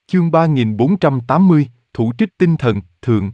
Chương 3480, thủ trích tinh thần, thượng.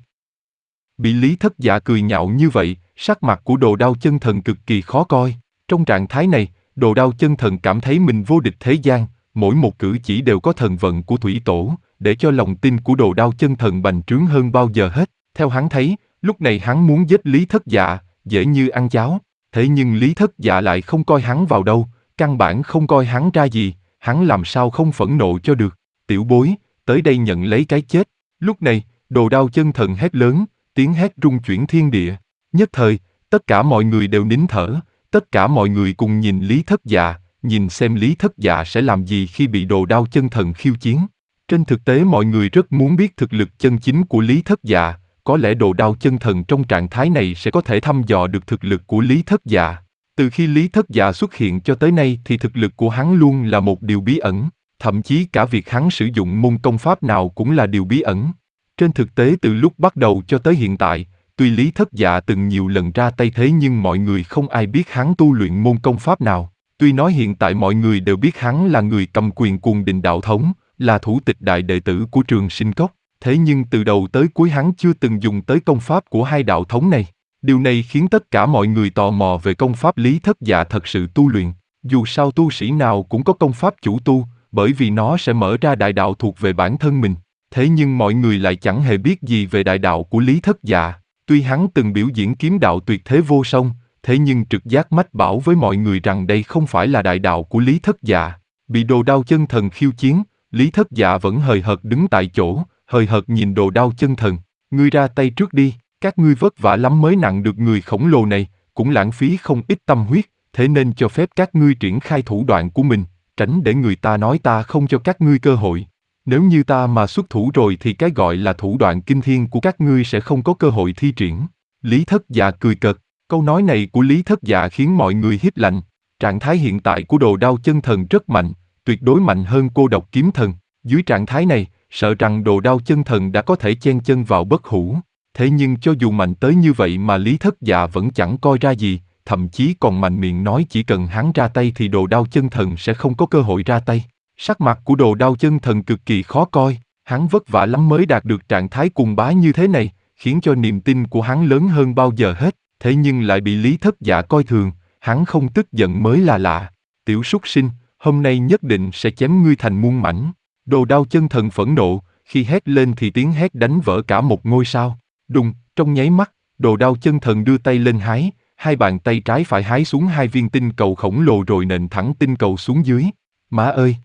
Bị Lý Thất Dạ cười nhạo như vậy, sắc mặt của Đồ Đao Chân Thần cực kỳ khó coi. Trong trạng thái này, Đồ Đao Chân Thần cảm thấy mình vô địch thế gian, mỗi một cử chỉ đều có thần vận của thủy tổ, để cho lòng tin của Đồ Đao Chân Thần bành trướng hơn bao giờ hết. Theo hắn thấy, lúc này hắn muốn giết Lý Thất Dạ, dễ như ăn cháo. Thế nhưng Lý Thất Dạ lại không coi hắn vào đâu, căn bản không coi hắn ra gì, hắn làm sao không phẫn nộ cho được. Tiểu bối, tới đây nhận lấy cái chết. Lúc này, Đồ Đao Chân Thần hét lớn, tiếng hét rung chuyển thiên địa. Nhất thời, tất cả mọi người đều nín thở, tất cả mọi người cùng nhìn Lý Thất Dạ, nhìn xem Lý Thất Dạ sẽ làm gì khi bị Đồ Đao Chân Thần khiêu chiến. Trên thực tế mọi người rất muốn biết thực lực chân chính của Lý Thất Dạ, có lẽ Đồ Đao Chân Thần trong trạng thái này sẽ có thể thăm dò được thực lực của Lý Thất Dạ. Từ khi Lý Thất Dạ xuất hiện cho tới nay thì thực lực của hắn luôn là một điều bí ẩn, thậm chí cả việc hắn sử dụng môn công pháp nào cũng là điều bí ẩn. Trên thực tế từ lúc bắt đầu cho tới hiện tại, tuy Lý Thất Dạ từng nhiều lần ra tay thế nhưng mọi người không ai biết hắn tu luyện môn công pháp nào. Tuy nói hiện tại mọi người đều biết hắn là người cầm quyền Cuồng Đình Đạo Thống, là thủ tịch đại đệ tử của Trường Sinh Cốc, thế nhưng từ đầu tới cuối hắn chưa từng dùng tới công pháp của hai đạo thống này. Điều này khiến tất cả mọi người tò mò về công pháp Lý Thất Dạ thật sự tu luyện. Dù sao tu sĩ nào cũng có công pháp chủ tu, bởi vì nó sẽ mở ra đại đạo thuộc về bản thân mình. Thế nhưng mọi người lại chẳng hề biết gì về đại đạo của Lý Thất Dạ. Tuy hắn từng biểu diễn kiếm đạo tuyệt thế vô song, thế nhưng trực giác mách bảo với mọi người rằng đây không phải là đại đạo của Lý Thất Dạ. Bị Đồ Đao Chân Thần khiêu chiến, Lý Thất Dạ vẫn hời hợt đứng tại chỗ, hời hợt nhìn Đồ Đao Chân Thần. Ngươi ra tay trước đi, các ngươi vất vả lắm mới nặng được người khổng lồ này, cũng lãng phí không ít tâm huyết, thế nên cho phép các ngươi triển khai thủ đoạn của mình, tránh để người ta nói ta không cho các ngươi cơ hội. Nếu như ta mà xuất thủ rồi thì cái gọi là thủ đoạn kinh thiên của các ngươi sẽ không có cơ hội thi triển. Lý Thất Dạ cười cợt, câu nói này của Lý Thất Dạ khiến mọi người hít lạnh. Trạng thái hiện tại của Đồ Đao Chân Thần rất mạnh, tuyệt đối mạnh hơn Cô Độc Kiếm Thần. Dưới trạng thái này, sợ rằng Đồ Đao Chân Thần đã có thể chen chân vào bất hủ. Thế nhưng cho dù mạnh tới như vậy mà Lý Thất Dạ vẫn chẳng coi ra gì, thậm chí còn mạnh miệng nói chỉ cần hắn ra tay thì Đồ Đao Chân Thần sẽ không có cơ hội ra tay. Sắc mặt của Đồ Đao Chân Thần cực kỳ khó coi, hắn vất vả lắm mới đạt được trạng thái cuồng bá như thế này, khiến cho niềm tin của hắn lớn hơn bao giờ hết, thế nhưng lại bị Lý Thất Dạ coi thường, hắn không tức giận mới là lạ. Tiểu súc sinh, hôm nay nhất định sẽ chém ngươi thành muôn mảnh. Đồ Đao Chân Thần phẫn nộ, khi hét lên thì tiếng hét đánh vỡ cả một ngôi sao. Đùng, trong nháy mắt, Đồ Đao Chân Thần đưa tay lên hái, hai bàn tay trái phải hái xuống hai viên tinh cầu khổng lồ rồi nện thẳng tinh cầu xuống dưới. Má ơi!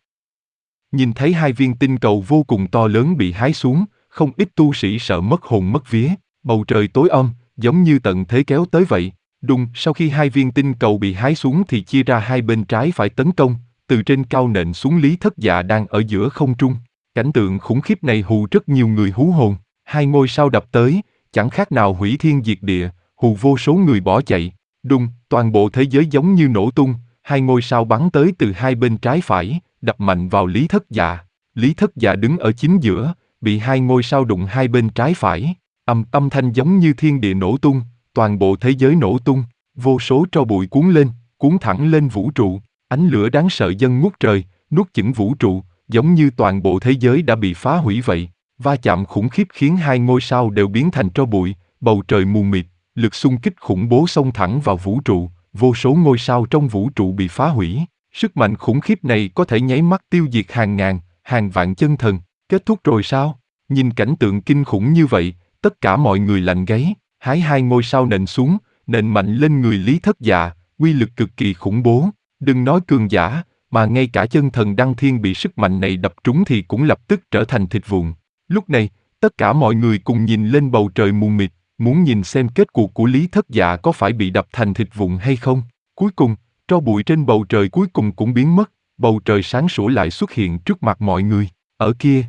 Nhìn thấy hai viên tinh cầu vô cùng to lớn bị hái xuống, không ít tu sĩ sợ mất hồn mất vía, bầu trời tối om, giống như tận thế kéo tới vậy. Đùng, sau khi hai viên tinh cầu bị hái xuống thì chia ra hai bên trái phải tấn công, từ trên cao nện xuống Lý Thất Dạ đang ở giữa không trung. Cảnh tượng khủng khiếp này hù rất nhiều người hú hồn, hai ngôi sao đập tới, chẳng khác nào hủy thiên diệt địa, hù vô số người bỏ chạy. Đùng, toàn bộ thế giới giống như nổ tung, hai ngôi sao bắn tới từ hai bên trái phải, đập mạnh vào Lý Thất Dạ. Lý Thất Dạ đứng ở chính giữa, bị hai ngôi sao đụng hai bên trái phải. Âm thanh giống như thiên địa nổ tung, toàn bộ thế giới nổ tung, vô số tro bụi cuốn lên, cuốn thẳng lên vũ trụ. Ánh lửa đáng sợ dâng ngút trời, nuốt chửng vũ trụ, giống như toàn bộ thế giới đã bị phá hủy vậy. Va chạm khủng khiếp khiến hai ngôi sao đều biến thành tro bụi, bầu trời mù mịt, lực xung kích khủng bố xông thẳng vào vũ trụ, vô số ngôi sao trong vũ trụ bị phá hủy. Sức mạnh khủng khiếp này có thể nháy mắt tiêu diệt hàng ngàn, hàng vạn chân thần. Kết thúc rồi sao? Nhìn cảnh tượng kinh khủng như vậy, tất cả mọi người lạnh gáy, hái hai ngôi sao nện xuống, nện mạnh lên người Lý Thất Dạ, uy lực cực kỳ khủng bố. Đừng nói cường giả, mà ngay cả chân thần đăng thiên bị sức mạnh này đập trúng thì cũng lập tức trở thành thịt vụn. Lúc này, tất cả mọi người cùng nhìn lên bầu trời mù mịt, muốn nhìn xem kết cuộc của Lý Thất Dạ có phải bị đập thành thịt vụn hay không. Cuối cùng, tro bụi trên bầu trời cuối cùng cũng biến mất, bầu trời sáng sủa lại xuất hiện trước mặt mọi người. Ở kia.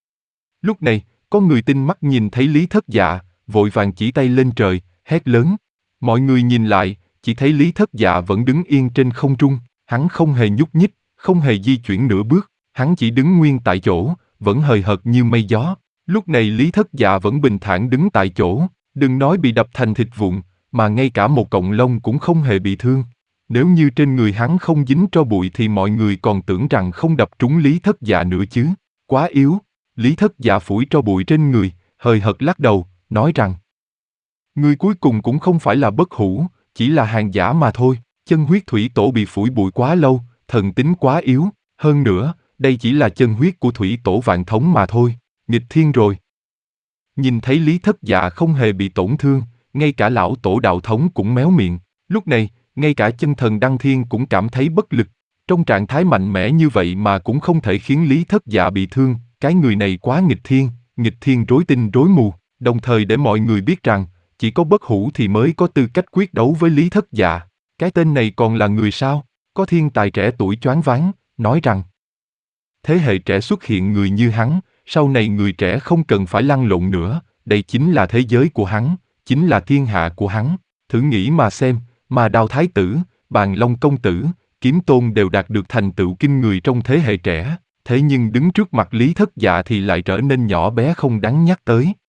Lúc này, có người tinh mắt nhìn thấy Lý Thất Dạ, vội vàng chỉ tay lên trời, hét lớn. Mọi người nhìn lại, chỉ thấy Lý Thất Dạ vẫn đứng yên trên không trung, hắn không hề nhúc nhích, không hề di chuyển nửa bước, hắn chỉ đứng nguyên tại chỗ, vẫn hời hợt như mây gió. Lúc này Lý Thất Dạ vẫn bình thản đứng tại chỗ, đừng nói bị đập thành thịt vụn, mà ngay cả một cọng lông cũng không hề bị thương. Nếu như trên người hắn không dính tro bụi thì mọi người còn tưởng rằng không đập trúng Lý Thất Dạ nữa chứ. Quá yếu. Lý Thất Dạ phủi tro bụi trên người, hời hợt lắc đầu, nói rằng: Ngươi cuối cùng cũng không phải là bất hủ, chỉ là hàng giả mà thôi. Chân huyết thủy tổ bị phủi bụi quá lâu, thần tính quá yếu, hơn nữa, đây chỉ là chân huyết của thủy tổ vạn thống mà thôi, nghịch thiên rồi. Nhìn thấy Lý Thất Dạ không hề bị tổn thương, ngay cả lão tổ đạo thống cũng méo miệng. Lúc này, ngay cả chân thần Đăng Thiên cũng cảm thấy bất lực. Trong trạng thái mạnh mẽ như vậy mà cũng không thể khiến Lý Thất Dạ bị thương, cái người này quá nghịch thiên rối tinh rối mù, đồng thời để mọi người biết rằng, chỉ có bất hủ thì mới có tư cách quyết đấu với Lý Thất Dạ. Cái tên này còn là người sao? Có thiên tài trẻ tuổi choáng váng, nói rằng: Thế hệ trẻ xuất hiện người như hắn, sau này người trẻ không cần phải lăn lộn nữa, đây chính là thế giới của hắn, chính là thiên hạ của hắn. Thử nghĩ mà xem, mà Đao Thái Tử, Bàn Long Công Tử, Kiếm Tôn đều đạt được thành tựu kinh người trong thế hệ trẻ, thế nhưng đứng trước mặt Lý Thất Dạ thì lại trở nên nhỏ bé không đáng nhắc tới.